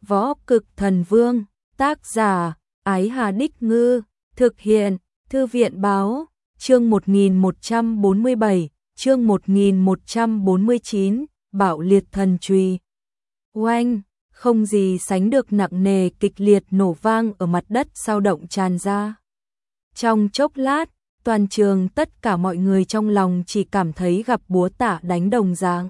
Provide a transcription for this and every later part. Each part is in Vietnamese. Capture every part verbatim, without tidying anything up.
Võ Cực Thần Vương, tác giả, Ái Hà Đích Ngư, thực hiện, Thư viện Báo, chương một nghìn một trăm bốn mươi bảy, chương một nghìn một trăm bốn mươi chín, Bạo Liệt Thần Chùy. Oanh, không gì sánh được nặng nề kịch liệt nổ vang ở mặt đất sao động tràn ra. Trong chốc lát, toàn trường tất cả mọi người trong lòng chỉ cảm thấy gặp búa tạ đánh đồng dạng.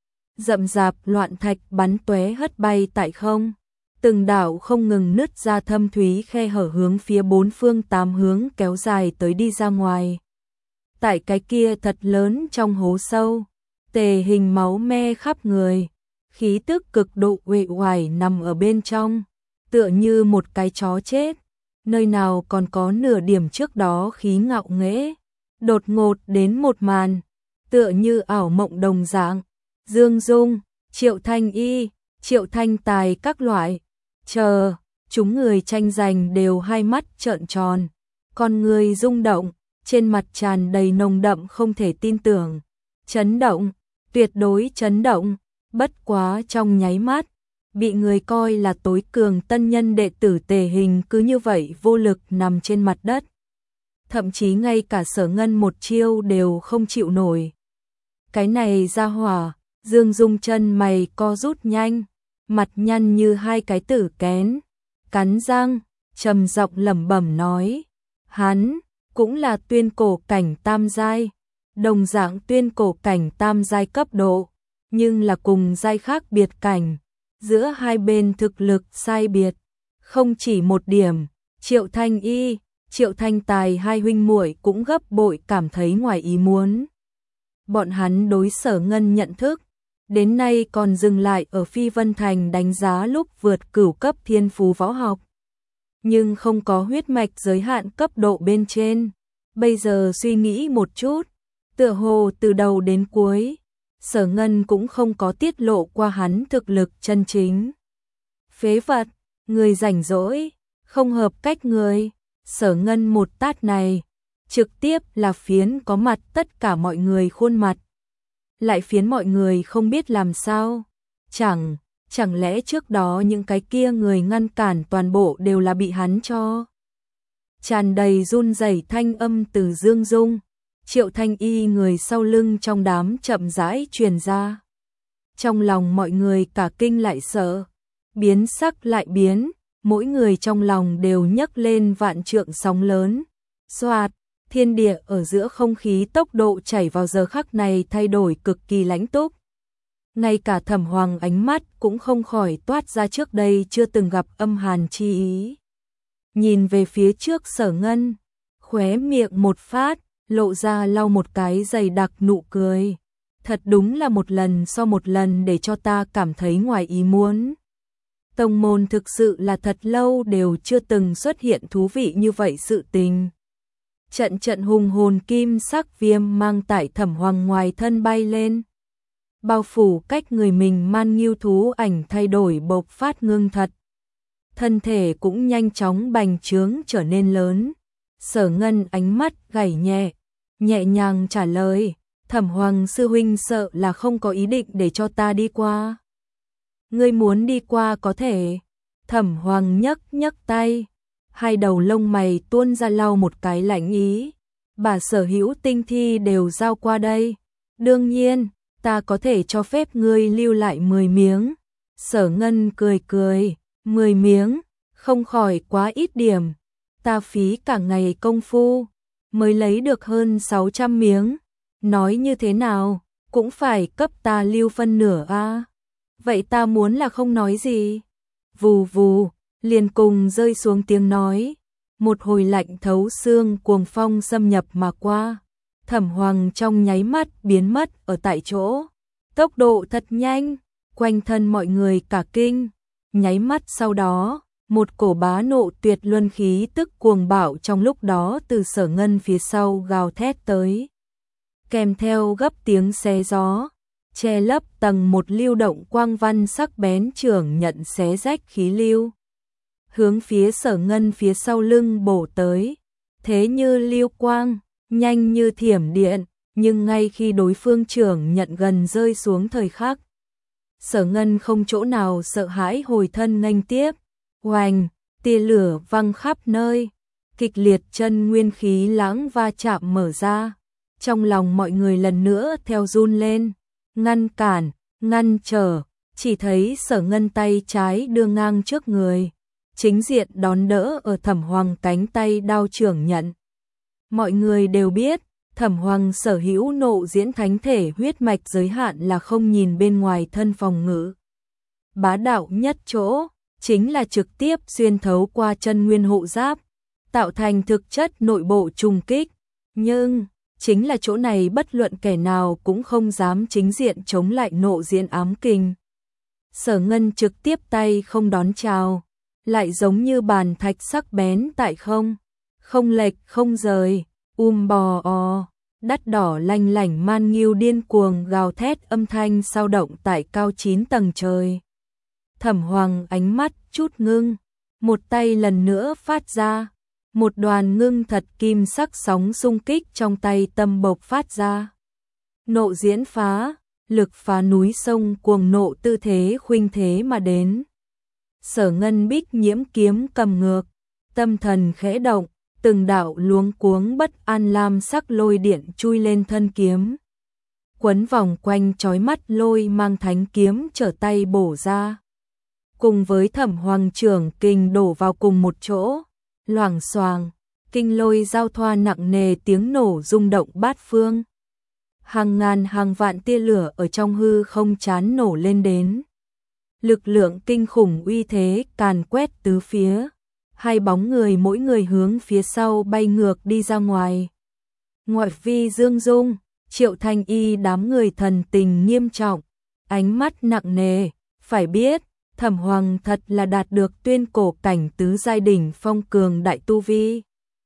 Rậm rạp loạn thạch bắn tóe hất bay tại không. Từng đảo không ngừng nứt ra thâm thúy khe hở hướng phía bốn phương tám hướng kéo dài tới đi ra ngoài. Tại cái kia thật lớn trong hố sâu, Tề Hình máu me khắp người, khí tức cực độ uể oải nằm ở bên trong, tựa như một cái chó chết, nơi nào còn có nửa điểm trước đó khí ngạo nghễ, đột ngột đến một màn, tựa như ảo mộng đồng dạng. Dương Dung, Triệu Thanh Y, Triệu Thanh Tài các loại, chờ, chúng người tranh giành đều hai mắt trợn tròn, con người rung động, trên mặt tràn đầy nồng đậm không thể tin tưởng, chấn động, tuyệt đối chấn động, bất quá trong nháy mắt, bị người coi là tối cường tân nhân đệ tử Tề Hình cứ như vậy vô lực nằm trên mặt đất. Thậm chí ngay cả Sở Ngân một chiêu đều không chịu nổi. Cái này ra hỏa, Dương Dung chân mày co rút nhanh, mặt nhăn như hai cái tử kén, cắn răng, trầm giọng lẩm bẩm nói, hắn cũng là tuyên cổ cảnh tam giai, đồng dạng tuyên cổ cảnh tam giai cấp độ, nhưng là cùng giai khác biệt cảnh, giữa hai bên thực lực sai biệt, không chỉ một điểm. Triệu Thanh Y, Triệu Thanh Tài hai huynh muội cũng gấp bội cảm thấy ngoài ý muốn. Bọn hắn đối Sở Ngân nhận thức, đến nay còn dừng lại ở Phi Vân Thành đánh giá lúc vượt cửu cấp thiên phú võ học, nhưng không có huyết mạch giới hạn cấp độ bên trên. Bây giờ suy nghĩ một chút, tựa hồ từ đầu đến cuối, Sở Ngân cũng không có tiết lộ qua hắn thực lực chân chính. Phế vật, người rảnh rỗi, không hợp cách người. Sở Ngân một tát này, trực tiếp là phiến có mặt tất cả mọi người khuôn mặt. Lại phiến mọi người không biết làm sao. Chẳng, chẳng lẽ trước đó những cái kia người ngăn cản toàn bộ đều là bị hắn cho. Tràn đầy run rẩy thanh âm từ Dương Dung, Triệu Thanh Y người sau lưng trong đám chậm rãi truyền ra. Trong lòng mọi người cả kinh lại sợ, biến sắc lại biến, mỗi người trong lòng đều nhấc lên vạn trượng sóng lớn. Xoạt, thiên địa ở giữa không khí tốc độ chảy vào giờ khắc này thay đổi cực kỳ lãnh túc. Ngay cả Thẩm Hoàng ánh mắt cũng không khỏi toát ra trước đây chưa từng gặp âm hàn chi ý. Nhìn về phía trước Sở Ngân, khóe miệng một phát, lộ ra lau một cái dày đặc nụ cười. Thật đúng là một lần so một lần để cho ta cảm thấy ngoài ý muốn. Tông môn thực sự là thật lâu đều chưa từng xuất hiện thú vị như vậy sự tình. Trận trận hùng hồn kim sắc viêm mang tại Thẩm Hoàng ngoài thân bay lên, bao phủ cách người mình man nghiêu thú ảnh thay đổi bộc phát ngưng thật. Thân thể cũng nhanh chóng bành trướng trở nên lớn. Sở Ngân ánh mắt gảy nhẹ, nhẹ nhàng trả lời, Thẩm Hoàng sư huynh sợ là không có ý định để cho ta đi qua. Ngươi muốn đi qua có thể. Thẩm Hoàng nhấc nhấc tay, hai đầu lông mày tuôn ra lau một cái lạnh ý. Bà sở hữu tinh thi đều giao qua đây. Đương nhiên, ta có thể cho phép ngươi lưu lại mười miếng. Sở Ngân cười cười, mười miếng, không khỏi quá ít điểm. Ta phí cả ngày công phu, mới lấy được hơn sáu trăm miếng. Nói như thế nào, cũng phải cấp ta lưu phân nửa a. À? Vậy ta muốn là không nói gì. Vù vù, liền cùng rơi xuống tiếng nói. Một hồi lạnh thấu xương cuồng phong xâm nhập mà qua. Thẩm Hoàng trong nháy mắt biến mất ở tại chỗ. Tốc độ thật nhanh, quanh thân mọi người cả kinh. Nháy mắt sau đó, một cổ bá nộ tuyệt luân khí tức cuồng bạo trong lúc đó từ Sở Ngân phía sau gào thét tới. Kèm theo gấp tiếng xé gió, che lấp tầng một lưu động quang văn sắc bén trưởng nhận xé rách khí lưu. Hướng phía Sở Ngân phía sau lưng bổ tới, thế như lưu quang, nhanh như thiểm điện, nhưng ngay khi đối phương trưởng nhận gần rơi xuống thời khắc, Sở Ngân không chỗ nào sợ hãi hồi thân nghênh tiếp, oanh, tia lửa văng khắp nơi, kịch liệt chân nguyên khí lãng va chạm mở ra, trong lòng mọi người lần nữa theo run lên, ngăn cản, ngăn trở, chỉ thấy Sở Ngân tay trái đưa ngang trước người, chính diện đón đỡ ở Thẩm Hoàng cánh tay đao trưởng nhận. Mọi người đều biết, Thẩm Hoàng sở hữu nộ diễn thánh thể huyết mạch giới hạn là không nhìn bên ngoài thân phòng ngự. Bá đạo nhất chỗ, chính là trực tiếp xuyên thấu qua chân nguyên hộ giáp, tạo thành thực chất nội bộ trùng kích. Nhưng, chính là chỗ này bất luận kẻ nào cũng không dám chính diện chống lại nộ diễn ám kình. Sở Ngân trực tiếp tay không đón chào, lại giống như bàn thạch sắc bén tại không, không lệch không rời, um bò o, đắt đỏ lanh lảnh man nghiêu điên cuồng gào thét âm thanh sao động tại cao chín tầng trời. Thẩm Hoàng ánh mắt chút ngưng, một tay lần nữa phát ra, một đoàn ngưng thật kim sắc sóng xung kích trong tay tâm bộc phát ra. Nộ diễn phá, lực phá núi sông cuồng nộ tư thế khuynh thế mà đến. Sở Ngân bích nhiễm kiếm cầm ngược, tâm thần khẽ động, từng đạo luống cuống bất an lam sắc lôi điện chui lên thân kiếm. Quấn vòng quanh chói mắt lôi mang thánh kiếm trở tay bổ ra. Cùng với Thẩm Hoàng trưởng kình đổ vào cùng một chỗ, loảng xoàng, kinh lôi giao thoa nặng nề tiếng nổ rung động bát phương. Hàng ngàn hàng vạn tia lửa ở trong hư không chán nổ lên đến. Lực lượng kinh khủng uy thế càn quét tứ phía, hai bóng người mỗi người hướng phía sau bay ngược đi ra ngoài. Ngoại vi Dương Dung, Triệu Thanh Y đám người thần tình nghiêm trọng, ánh mắt nặng nề, phải biết, Thẩm Hoàng thật là đạt được tuyên cổ cảnh tứ giai đỉnh phong cường đại tu vi.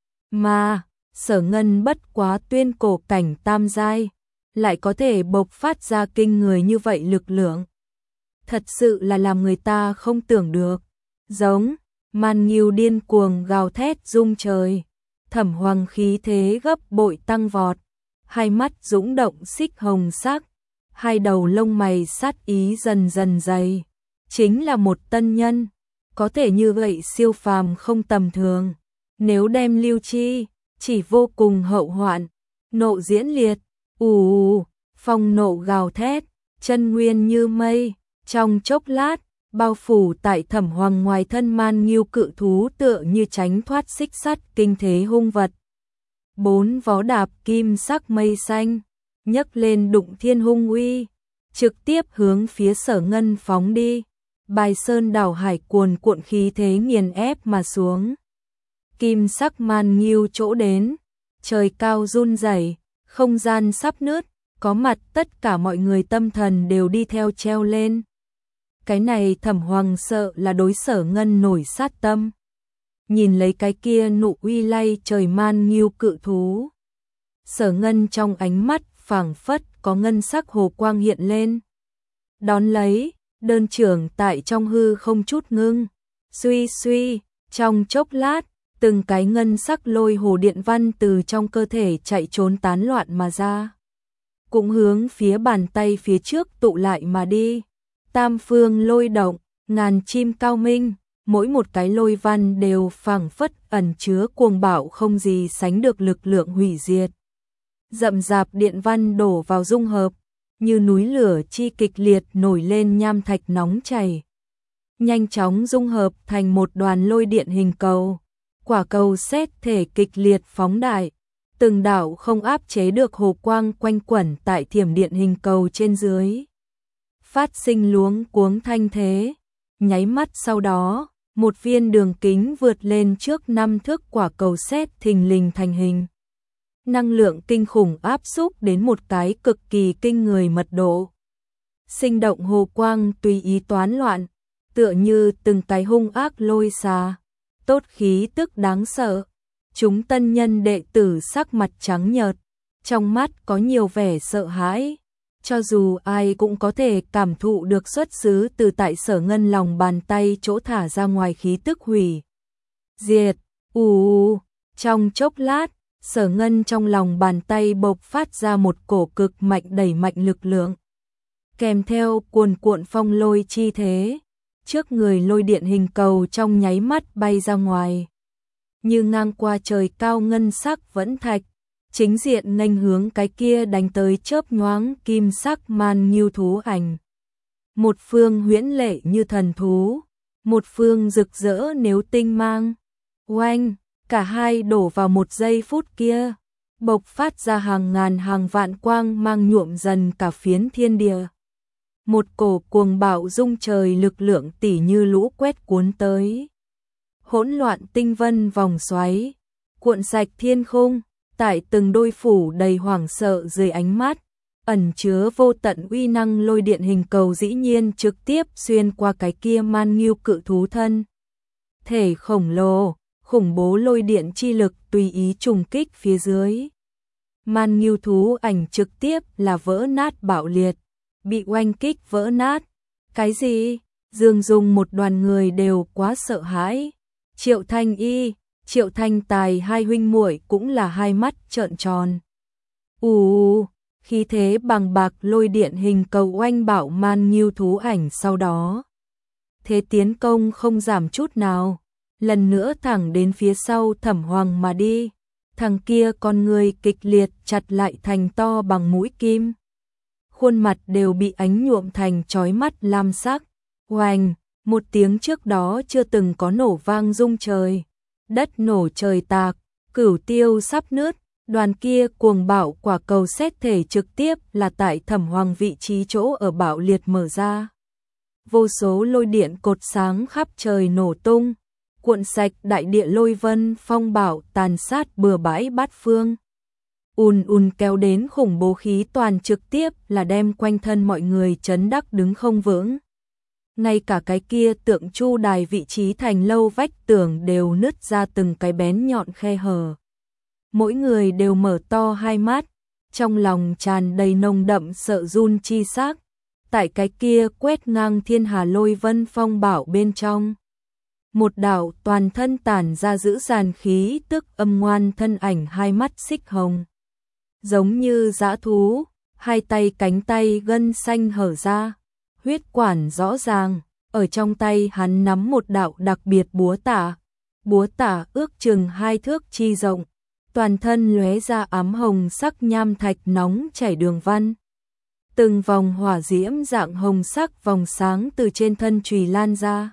Mà, Sở Ngân bất quá tuyên cổ cảnh tam giai, lại có thể bộc phát ra kinh người như vậy lực lượng. Thật sự là làm người ta không tưởng được. Giống, man nghiêu điên cuồng gào thét rung trời. Thẩm Hoàng khí thế gấp bội tăng vọt, hai mắt dũng động xích hồng sắc, hai đầu lông mày sát ý dần dần dày. Chính là một tân nhân, có thể như vậy siêu phàm không tầm thường. Nếu đem lưu chi, chỉ vô cùng hậu hoạn. Nộ diễn liệt, ù ù, phong nộ gào thét, chân nguyên như mây, trong chốc lát, bao phủ tại Thẩm Hoàng ngoài thân man nghiêu cự thú tựa như tránh thoát xích sắt kinh thế hung vật. Bốn vó đạp kim sắc mây xanh, nhấc lên đụng thiên hung uy, trực tiếp hướng phía Sở Ngân phóng đi. Bài sơn đảo hải cuồn cuộn khí thế nghiền ép mà xuống. Kim sắc man nghiêu chỗ đến, trời cao run rẩy, không gian sắp nứt, có mặt tất cả mọi người tâm thần đều đi theo treo lên. Cái này Thẩm Hoàng sợ là đối Sở Ngân nổi sát tâm. Nhìn lấy cái kia nụ uy lay trời man nghiêu cự thú. Sở Ngân trong ánh mắt phảng phất có ngân sắc hồ quang hiện lên. Đón lấy, đơn trưởng tại trong hư không chút ngưng. Suy suy, trong chốc lát, từng cái ngân sắc lôi hồ điện văn từ trong cơ thể chạy trốn tán loạn mà ra. Cũng hướng phía bàn tay phía trước tụ lại mà đi. Tam phương lôi động, ngàn chim cao minh, mỗi một cái lôi văn đều phảng phất ẩn chứa cuồng bạo không gì sánh được lực lượng hủy diệt. Rậm rạp điện văn đổ vào dung hợp, như núi lửa chi kịch liệt nổi lên nham thạch nóng chảy. Nhanh chóng dung hợp thành một đoàn lôi điện hình cầu. Quả cầu xét thể kịch liệt phóng đại, từng đạo không áp chế được hồ quang quanh quẩn tại thiểm điện hình cầu trên dưới. Phát sinh luống cuống thanh thế, nháy mắt sau đó, một viên đường kính vượt lên trước năm thước quả cầu sét thình lình thành hình. Năng lượng kinh khủng áp xúc đến một cái cực kỳ kinh người mật độ. Sinh động hồ quang tùy ý toán loạn, tựa như từng cái hung ác lôi xà, tốt khí tức đáng sợ. Chúng tân nhân đệ tử sắc mặt trắng nhợt, trong mắt có nhiều vẻ sợ hãi. Cho dù ai cũng có thể cảm thụ được xuất xứ từ tại Sở Ngân lòng bàn tay chỗ thả ra ngoài khí tức hủy diệt. Ù ù, trong chốc lát, Sở Ngân trong lòng bàn tay bộc phát ra một cổ cực mạnh đẩy mạnh lực lượng. kèm theo cuồn cuộn phong lôi chi thế, trước người lôi điện hình cầu trong nháy mắt bay ra ngoài. Như ngang qua trời cao ngân sắc vẫn thạch, chính diện nghênh hướng cái kia đánh tới chớp nhoáng kim sắc man nghiêu thú ảnh. Một phương huyễn lệ như thần thú, một phương rực rỡ nếu tinh mang. Oanh, cả hai đổ vào một giây phút kia, bộc phát ra hàng ngàn hàng vạn quang mang nhuộm dần cả phiến thiên địa. Một cổ cuồng bạo rung trời lực lượng tỉ như lũ quét cuốn tới. Hỗn loạn tinh vân vòng xoáy, cuộn sạch thiên khung, tại từng đôi phủ đầy hoảng sợ dưới ánh mắt, ẩn chứa vô tận uy năng lôi điện hình cầu dĩ nhiên trực tiếp xuyên qua cái kia man nghiêu cự thú thân. Thể khổng lồ, khủng bố lôi điện chi lực tùy ý trùng kích phía dưới. Man nghiêu thú ảnh trực tiếp là vỡ nát bạo liệt, bị oanh kích vỡ nát. Cái gì? Dương Dung một đoàn người đều quá sợ hãi. Triệu Thanh Y, Triệu Thanh Tài hai huynh muội cũng là hai mắt trợn tròn. Ù, khí thế bằng bạc lôi điện hình cầu oanh bạo man nghiêu thú ảnh sau đó. Thế tiến công không giảm chút nào, lần nữa thẳng đến phía sau Thẩm Hoàng mà đi. Thằng kia con người kịch liệt chặt lại thành to bằng mũi kim. Khuôn mặt đều bị ánh nhuộm thành chói mắt lam sắc. Oanh, một tiếng trước đó chưa từng có nổ vang rung trời. Đất nổ trời tạc, cửu tiêu sắp nứt, đoàn kia cuồng bạo quả cầu xét thể trực tiếp là tại Thẩm Hoàng vị trí chỗ ở bạo liệt mở ra. Vô số lôi điện cột sáng khắp trời nổ tung, cuộn sạch đại địa lôi vân phong bạo tàn sát bừa bãi bát phương. Ùn ùn kéo đến khủng bố khí toàn trực tiếp là đem quanh thân mọi người chấn đắc đứng không vững. Ngay cả cái kia tượng chu đài vị trí thành lâu vách tường đều nứt ra từng cái bén nhọn khe hở. Mỗi người đều mở to hai mắt, trong lòng tràn đầy nồng đậm sợ run chi xác. Tại cái kia quét ngang thiên hà lôi vân phong bạo bên trong, một đạo toàn thân tản ra dữ dàn khí tức âm ngoan thân ảnh hai mắt xích hồng, giống như dã thú, hai tay cánh tay gân xanh hở ra, huyết quản rõ ràng, ở trong tay hắn nắm một đạo đặc biệt búa tả, búa tả ước chừng hai thước chi rộng, toàn thân lóe ra ám hồng sắc nham thạch nóng chảy đường văn. Từng vòng hỏa diễm dạng hồng sắc vòng sáng từ trên thân chùy lan ra.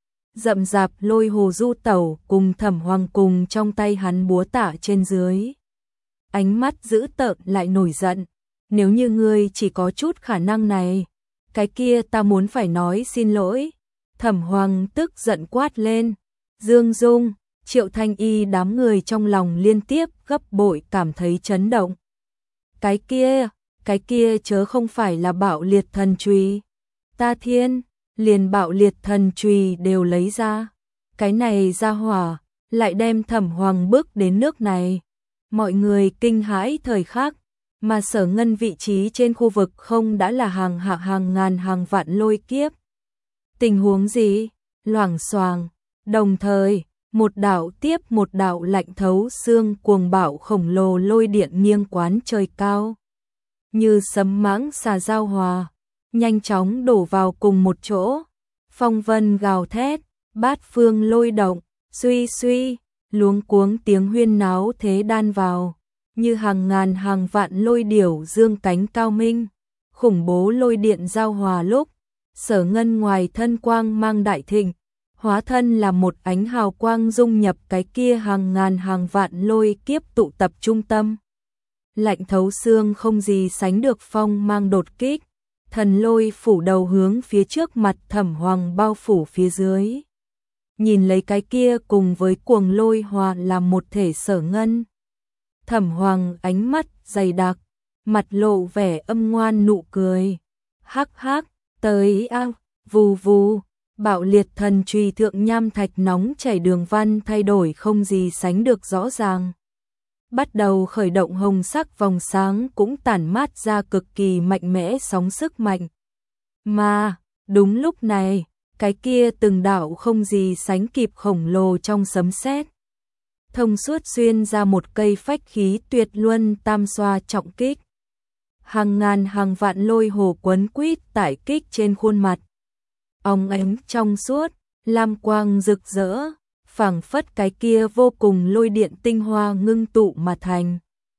Rậm rạp lôi hồ du tẩu cùng Thẩm Hoàng cùng trong tay hắn búa tả trên dưới. Ánh mắt dữ tợn lại nổi giận. Nếu như ngươi chỉ có chút khả năng này, cái kia ta muốn phải nói xin lỗi. Thẩm Hoàng tức giận quát lên. Dương Dung, Triệu Thanh Y đám người trong lòng liên tiếp gấp bội cảm thấy chấn động. Cái kia... Cái kia chớ không phải là bạo liệt thần chùy. Ta thiên, liền bạo liệt thần chùy đều lấy ra. Cái này ra hỏa, lại đem Thẩm Hoàng bước đến nước này. Mọi người kinh hãi thời khắc, mà Sở Ngân vị trí trên khu vực không đã là hàng hạ hàng ngàn hàng vạn lôi kiếp. Tình huống gì? Loảng xoàng, đồng thời, một đạo tiếp một đạo lạnh thấu xương cuồng bạo khổng lồ lôi điện nghiêng quán trời cao. Như sấm mãng xà giao hòa, nhanh chóng đổ vào cùng một chỗ. Phong vân gào thét, bát phương lôi động, suy suy, luống cuống tiếng huyên náo thế đan vào. Như hàng ngàn hàng vạn lôi điểu dương cánh cao minh, khủng bố lôi điện giao hòa lúc. Sở Ngân ngoài thân quang mang đại thịnh, hóa thân là một ánh hào quang dung nhập cái kia hàng ngàn hàng vạn lôi kiếp tụ tập trung tâm. Lạnh thấu xương không gì sánh được phong mang đột kích, thần lôi phủ đầu hướng phía trước mặt Thẩm Hoàng bao phủ phía dưới. Nhìn lấy cái kia cùng với cuồng lôi hòa làm một thể Sở Ngân. Thẩm Hoàng ánh mắt dày đặc, mặt lộ vẻ âm ngoan nụ cười. Hắc hắc, tới ao, vù vù, bạo liệt thần chùy thượng nham thạch nóng chảy đường văn thay đổi không gì sánh được rõ ràng. Bắt đầu khởi động hồng sắc vòng sáng cũng tản mát ra cực kỳ mạnh mẽ sóng sức mạnh. Mà, đúng lúc này, cái kia từng đạo không gì sánh kịp khổng lồ trong sấm sét. Thông suốt xuyên ra một cây phách khí tuyệt luân tam xoa trọng kích. hàng ngàn hàng vạn lôi hồ quấn quýt tải kích trên khuôn mặt. Óng ánh trong suốt, lam quang rực rỡ, phảng phất cái kia vô cùng lôi điện tinh hoa ngưng tụ mà thành.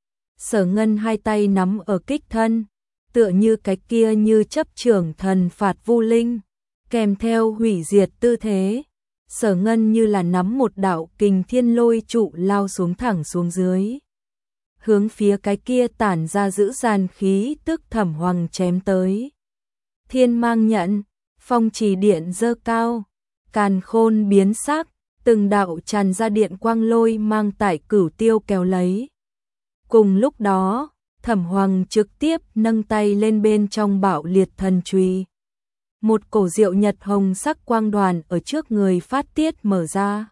Sở Ngân hai tay nắm ở kích thân, tựa như cái kia như chấp trưởng thần phạt vu linh, kèm theo hủy diệt tư thế. Sở Ngân như là nắm một đạo kình thiên lôi trụ lao xuống thẳng xuống dưới, hướng phía cái kia tản ra dữ dàn khí tức Thẩm Hoằng chém tới. Thiên mang nhận, phong trì điện dơ cao, càn khôn biến sắc, từng đạo tràn ra điện quang lôi mang tải cửu tiêu kéo lấy. Cùng lúc đó, Thẩm Hoằng trực tiếp nâng tay lên bên trong Bạo Liệt Thần Chùy. Một cổ diệu nhật hồng sắc quang đoàn ở trước người phát tiết mở ra.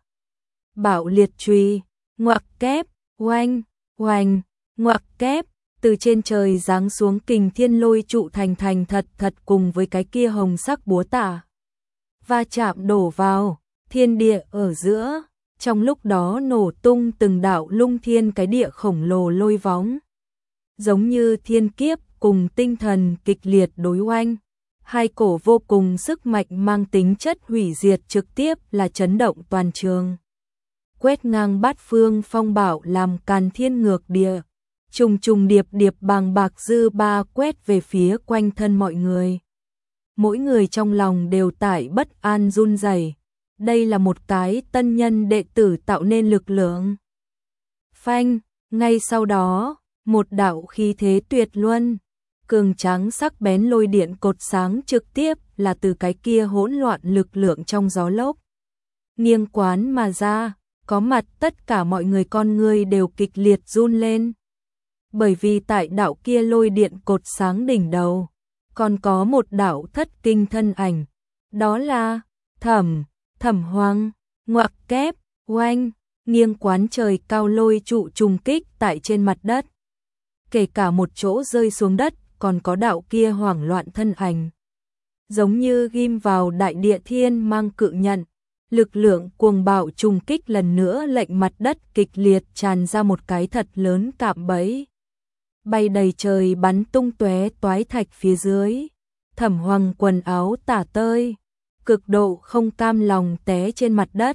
Bạo Liệt Chùy, ngoặc kép, oanh, oanh, ngoặc kép, từ trên trời giáng xuống kình thiên lôi trụ thành thành thật thật cùng với cái kia hồng sắc búa tạ. Va chạm đổ vào, thiên địa ở giữa, trong lúc đó nổ tung từng đạo lung thiên cái địa khổng lồ lôi vóng. Giống như thiên kiếp cùng tinh thần kịch liệt đối oanh, hai cổ vô cùng sức mạnh mang tính chất hủy diệt trực tiếp là chấn động toàn trường. Quét ngang bát phương phong bạo làm càn thiên ngược địa, trùng trùng điệp điệp bàng bạc dư ba quét về phía quanh thân mọi người. Mỗi người trong lòng đều tải bất an run rẩy. Đây là một cái tân nhân đệ tử tạo nên lực lượng. Phanh, ngay sau đó, một đạo khí thế tuyệt luân, cường tráng sắc bén lôi điện cột sáng trực tiếp là từ cái kia hỗn loạn lực lượng trong gió lốc nghiêng quán mà ra, có mặt tất cả mọi người con người đều kịch liệt run lên. Bởi vì tại đạo kia lôi điện cột sáng đỉnh đầu, còn có một đạo thất kinh thân ảnh, đó là Thẩm, Thẩm Hoằng, ngoặc kép, oanh, nghiêng quán trời cao lôi trụ trùng kích tại trên mặt đất. Kể cả một chỗ rơi xuống đất, còn có đạo kia hoảng loạn thân ảnh. Giống như ghim vào đại địa thiên mang cự nhận, lực lượng cuồng bạo trùng kích lần nữa lệnh mặt đất kịch liệt tràn ra một cái thật lớn cạm bẫy. Bay đầy trời bắn tung tóe toái thạch phía dưới. Thẩm Hoằng quần áo tả tơi, cực độ không cam lòng té trên mặt đất,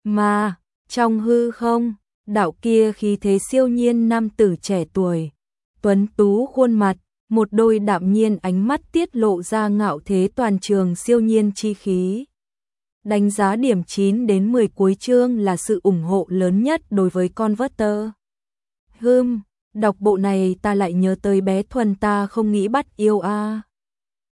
mà trong hư không, đạo kia khí thế siêu nhiên nam tử trẻ tuổi, tuấn tú khuôn mặt, một đôi đạm nhiên ánh mắt tiết lộ ra ngạo thế toàn trường siêu nhiên chi khí. Đánh giá điểm chín đến mười cuối chương là sự ủng hộ lớn nhất đối với Converter. Hừm, đọc bộ này ta lại nhớ tới bé Thuần ta không nghĩ bắt yêu a. À.